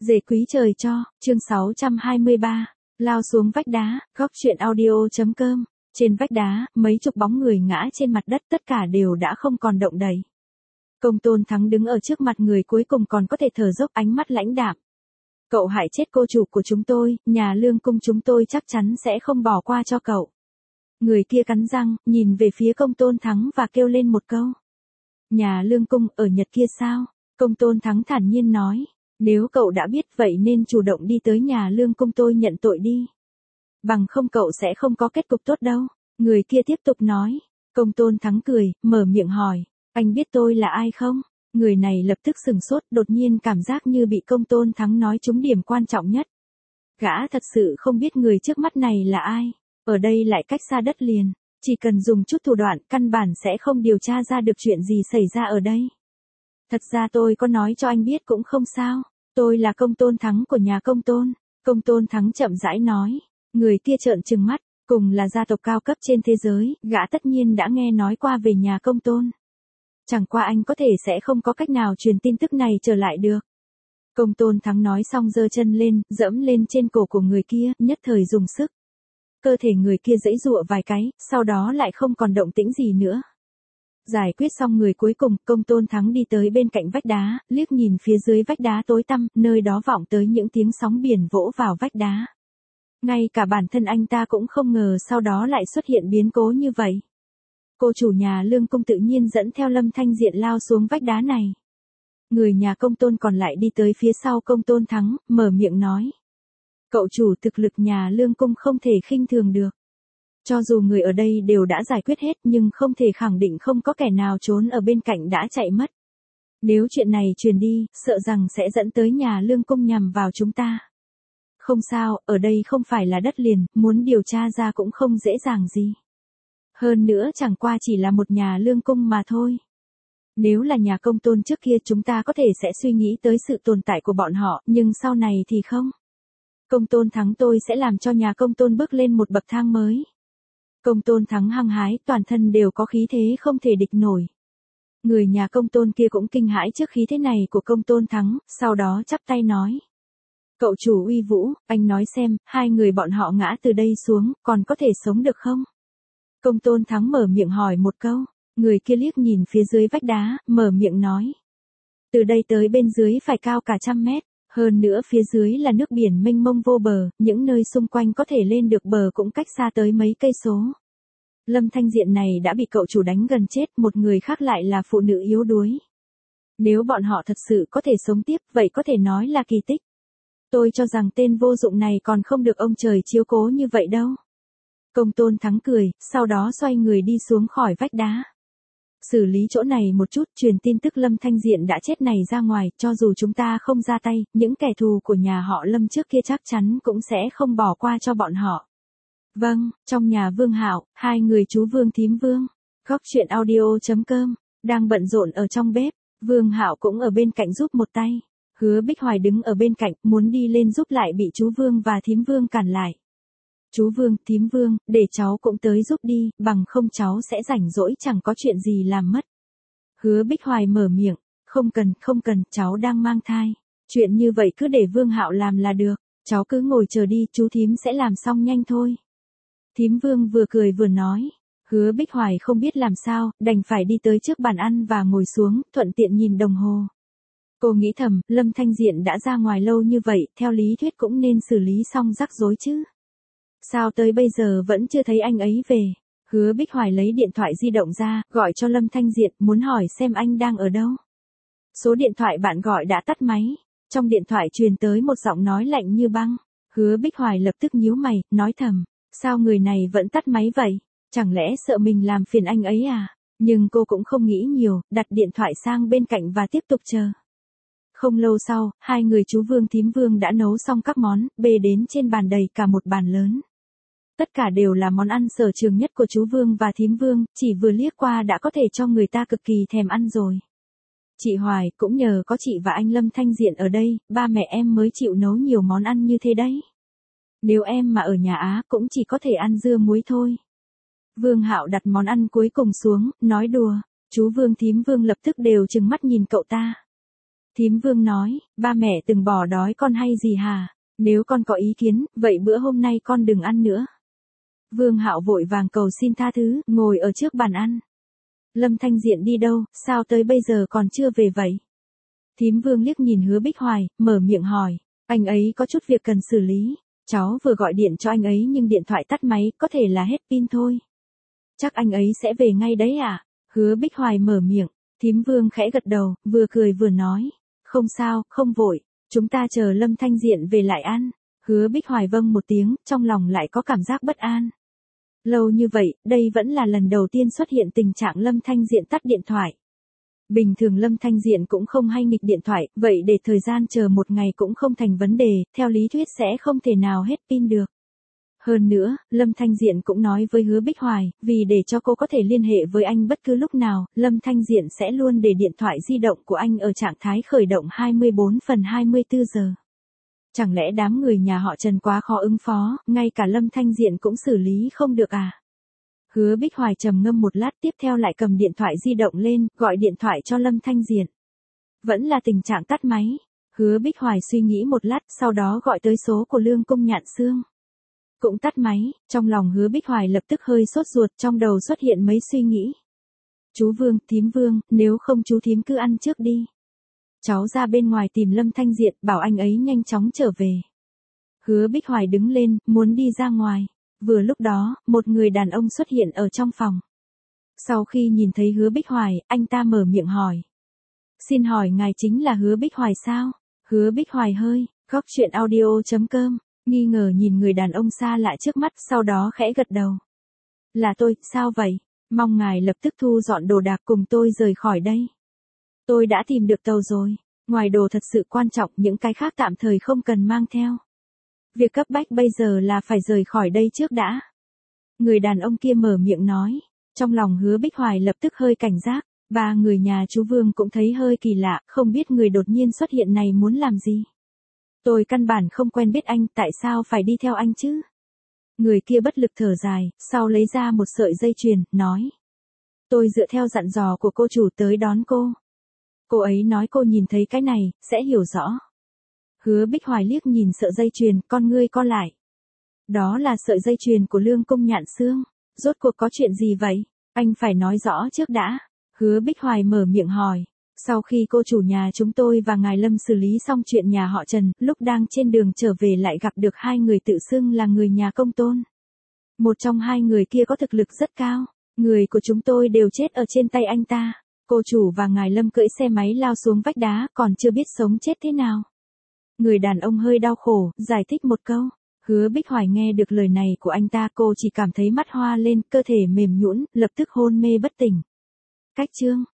Dề quý trời cho, chương 623, lao xuống vách đá, góc chuyện audio.com. Trên vách đá, mấy chục bóng người ngã trên mặt đất, tất cả đều đã không còn động đậy. Công Tôn Thắng đứng ở trước mặt người cuối cùng còn có thể thở dốc, ánh mắt lãnh đạm. Cậu hại chết cô chủ của chúng tôi, nhà Lương Cung chúng tôi chắc chắn sẽ không bỏ qua cho cậu. Người kia cắn răng, nhìn về phía Công Tôn Thắng và kêu lên một câu. Nhà Lương Cung ở Nhật kia sao? Công Tôn Thắng thản nhiên nói. Nếu cậu đã biết vậy nên chủ động đi tới nhà Lương Cung tôi nhận tội đi. Bằng không cậu sẽ không có kết cục tốt đâu. Người kia tiếp tục nói. Công Tôn Thắng cười, mở miệng hỏi. Anh biết tôi là ai không? Người này lập tức sừng sốt, đột nhiên cảm giác như bị Công Tôn Thắng nói trúng điểm quan trọng nhất. Gã thật sự không biết người trước mắt này là ai. Ở đây lại cách xa đất liền. Chỉ cần dùng chút thủ đoạn, căn bản sẽ không điều tra ra được chuyện gì xảy ra ở đây. Thật ra tôi có nói cho anh biết cũng không sao. Tôi là Công Tôn Thắng của nhà Công Tôn. Công Tôn Thắng chậm rãi nói. Người kia trợn trừng mắt, cùng là gia tộc cao cấp trên thế giới, gã tất nhiên đã nghe nói qua về nhà Công Tôn. Chẳng qua anh có thể sẽ không có cách nào truyền tin tức này trở lại được. Công Tôn Thắng nói xong giơ chân lên, dẫm lên trên cổ của người kia, nhất thời dùng sức. Cơ thể người kia giãy giụa vài cái, sau đó lại không còn động tĩnh gì nữa. Giải quyết xong người cuối cùng, Công Tôn Thắng đi tới bên cạnh vách đá, liếc nhìn phía dưới vách đá tối tăm, nơi đó vọng tới những tiếng sóng biển vỗ vào vách đá. Ngay cả bản thân anh ta cũng không ngờ sau đó lại xuất hiện biến cố như vậy. Cô chủ nhà Lương Cung tự nhiên dẫn theo Lâm Thanh Diện lao xuống vách đá này. Người nhà Công Tôn còn lại đi tới phía sau Công Tôn Thắng, mở miệng nói. Cậu chủ, thực lực nhà Lương Cung không thể khinh thường được. Cho dù người ở đây đều đã giải quyết hết nhưng không thể khẳng định không có kẻ nào trốn ở bên cạnh đã chạy mất. Nếu chuyện này truyền đi, sợ rằng sẽ dẫn tới nhà Lương Cung nhằm vào chúng ta. Không sao, ở đây không phải là đất liền, muốn điều tra ra cũng không dễ dàng gì. Hơn nữa chẳng qua chỉ là một nhà Lương Cung mà thôi. Nếu là nhà Công Tôn trước kia chúng ta có thể sẽ suy nghĩ tới sự tồn tại của bọn họ, nhưng sau này thì không. Công Tôn Thắng tôi sẽ làm cho nhà Công Tôn bước lên một bậc thang mới. Công Tôn Thắng hăng hái, toàn thân đều có khí thế không thể địch nổi. Người nhà Công Tôn kia cũng kinh hãi trước khí thế này của Công Tôn Thắng, sau đó chắp tay nói. Cậu chủ uy vũ, anh nói xem, hai người bọn họ ngã từ đây xuống, còn có thể sống được không? Công Tôn Thắng mở miệng hỏi một câu, người kia liếc nhìn phía dưới vách đá, mở miệng nói. Từ đây tới bên dưới phải cao cả 100 mét, hơn nữa phía dưới là nước biển mênh mông vô bờ, những nơi xung quanh có thể lên được bờ cũng cách xa tới mấy cây số. Lâm Thanh Diện này đã bị cậu chủ đánh gần chết, một người khác lại là phụ nữ yếu đuối. Nếu bọn họ thật sự có thể sống tiếp, vậy có thể nói là kỳ tích. Tôi cho rằng tên vô dụng này còn không được ông trời chiếu cố như vậy đâu. Công Tôn Thắng cười, sau đó xoay người đi xuống khỏi vách đá. Xử lý chỗ này một chút, truyền tin tức Lâm Thanh Diện đã chết này ra ngoài, cho dù chúng ta không ra tay, những kẻ thù của nhà họ Lâm trước kia chắc chắn cũng sẽ không bỏ qua cho bọn họ. Vâng, trong nhà Vương Hạo, hai người chú Vương thím Vương, góc chuyện audio.com, đang bận rộn ở trong bếp, Vương Hạo cũng ở bên cạnh giúp một tay. Hứa Bích Hoài đứng ở bên cạnh, muốn đi lên giúp lại bị chú Vương và thím Vương cản lại. Chú Vương, thím Vương, để cháu cũng tới giúp đi, bằng không cháu sẽ rảnh rỗi chẳng có chuyện gì làm mất. Hứa Bích Hoài mở miệng, không cần, cháu đang mang thai. Chuyện như vậy cứ để Vương Hạo làm là được, cháu cứ ngồi chờ đi, chú thím sẽ làm xong nhanh thôi. Thím Vương vừa cười vừa nói. Hứa Bích Hoài không biết làm sao, đành phải đi tới trước bàn ăn và ngồi xuống, thuận tiện nhìn đồng hồ. Cô nghĩ thầm, Lâm Thanh Diện đã ra ngoài lâu như vậy, theo lý thuyết cũng nên xử lý xong rắc rối chứ. Sao tới bây giờ vẫn chưa thấy anh ấy về? Hứa Bích Hoài lấy điện thoại di động ra, gọi cho Lâm Thanh Diện, muốn hỏi xem anh đang ở đâu. Số điện thoại bạn gọi đã tắt máy. Trong điện thoại truyền tới một giọng nói lạnh như băng. Hứa Bích Hoài lập tức nhíu mày, nói thầm, sao người này vẫn tắt máy vậy? Chẳng lẽ sợ mình làm phiền anh ấy à? Nhưng cô cũng không nghĩ nhiều, đặt điện thoại sang bên cạnh và tiếp tục chờ. Không lâu sau, hai người chú Vương thím Vương đã nấu xong các món, bê đến trên bàn đầy cả một bàn lớn. Tất cả đều là món ăn sở trường nhất của chú Vương và thím Vương, chỉ vừa liếc qua đã có thể cho người ta cực kỳ thèm ăn rồi. Chị Hoài, cũng nhờ có chị và anh Lâm Thanh Diện ở đây, ba mẹ em mới chịu nấu nhiều món ăn như thế đấy. Nếu em mà ở nhà Á cũng chỉ có thể ăn dưa muối thôi. Vương Hạo đặt món ăn cuối cùng xuống, nói đùa, chú Vương thím Vương lập tức đều trừng mắt nhìn cậu ta. Thím Vương nói, ba mẹ từng bỏ đói con hay gì hả? Nếu con có ý kiến, vậy bữa hôm nay con đừng ăn nữa. Vương Hạo vội vàng cầu xin tha thứ, ngồi ở trước bàn ăn. Lâm Thanh Diện đi đâu, sao tới bây giờ còn chưa về vậy? Thím Vương liếc nhìn Hứa Bích Hoài, mở miệng hỏi, anh ấy có chút việc cần xử lý. Cháu vừa gọi điện cho anh ấy nhưng điện thoại tắt máy, có thể là hết pin thôi. Chắc anh ấy sẽ về ngay đấy à? Hứa Bích Hoài mở miệng, Thím Vương khẽ gật đầu, vừa cười vừa nói, không sao, không vội, chúng ta chờ Lâm Thanh Diện về lại ăn. Hứa Bích Hoài vâng một tiếng, trong lòng lại có cảm giác bất an. Lâu như vậy, đây vẫn là lần đầu tiên xuất hiện tình trạng Lâm Thanh Diện tắt điện thoại. Bình thường Lâm Thanh Diện cũng không hay nghịch điện thoại, vậy để thời gian chờ một ngày cũng không thành vấn đề, theo lý thuyết sẽ không thể nào hết pin được. Hơn nữa, Lâm Thanh Diện cũng nói với Hứa Bích Hoài, vì để cho cô có thể liên hệ với anh bất cứ lúc nào, Lâm Thanh Diện sẽ luôn để điện thoại di động của anh ở trạng thái khởi động 24/24 giờ. Chẳng lẽ đám người nhà họ Trần quá khó ứng phó, ngay cả Lâm Thanh Diện cũng xử lý không được à? Hứa Bích Hoài trầm ngâm một lát, tiếp theo lại cầm điện thoại di động lên, gọi điện thoại cho Lâm Thanh Diện. Vẫn là tình trạng tắt máy. Hứa Bích Hoài suy nghĩ một lát, sau đó gọi tới số của Lương Cung Nhạn Xương. Cũng tắt máy, trong lòng Hứa Bích Hoài lập tức hơi sốt ruột, trong đầu xuất hiện mấy suy nghĩ. Chú Vương, Thím Vương, nếu không chú thím cứ ăn trước đi. Cháu ra bên ngoài tìm Lâm Thanh Diện, bảo anh ấy nhanh chóng trở về. Hứa Bích Hoài đứng lên, muốn đi ra ngoài. Vừa lúc đó, một người đàn ông xuất hiện ở trong phòng. Sau khi nhìn thấy Hứa Bích Hoài, anh ta mở miệng hỏi. Xin hỏi ngài chính là Hứa Bích Hoài sao? Hứa Bích Hoài hơi, góc chuyện audio.com, nghi ngờ nhìn người đàn ông xa lạ trước mắt, sau đó khẽ gật đầu. Là tôi, sao vậy? Mong ngài lập tức thu dọn đồ đạc cùng tôi rời khỏi đây. Tôi đã tìm được tàu rồi. Ngoài đồ thật sự quan trọng, những cái khác tạm thời không cần mang theo. Việc cấp bách bây giờ là phải rời khỏi đây trước đã. Người đàn ông kia mở miệng nói. Trong lòng Hứa Bích Hoài lập tức hơi cảnh giác. Và người nhà chú Vương cũng thấy hơi kỳ lạ, không biết người đột nhiên xuất hiện này muốn làm gì. Tôi căn bản không quen biết anh, tại sao phải đi theo anh chứ? Người kia bất lực thở dài, sau lấy ra một sợi dây chuyền, nói. Tôi dựa theo dặn dò của cô chủ tới đón cô. Cô ấy nói cô nhìn thấy cái này, sẽ hiểu rõ. Hứa Bích Hoài liếc nhìn sợi dây chuyền, con ngươi co lại. Đó là sợi dây chuyền của Lương Cung Nhạn Xương. Rốt cuộc có chuyện gì vậy? Anh phải nói rõ trước đã. Hứa Bích Hoài mở miệng hỏi. Sau khi cô chủ nhà chúng tôi và ngài Lâm xử lý xong chuyện nhà họ Trần, lúc đang trên đường trở về lại gặp được hai người tự xưng là người nhà Công Tôn. Một trong hai người kia có thực lực rất cao. Người của chúng tôi đều chết ở trên tay anh ta. Cô chủ và ngài Lâm cưỡi xe máy lao xuống vách đá, còn chưa biết sống chết thế nào. Người đàn ông hơi đau khổ, giải thích một câu. Hứa Bích Hoài nghe được lời này của anh ta, cô chỉ cảm thấy mắt hoa lên, cơ thể mềm nhũn, lập tức hôn mê bất tỉnh. Cách chương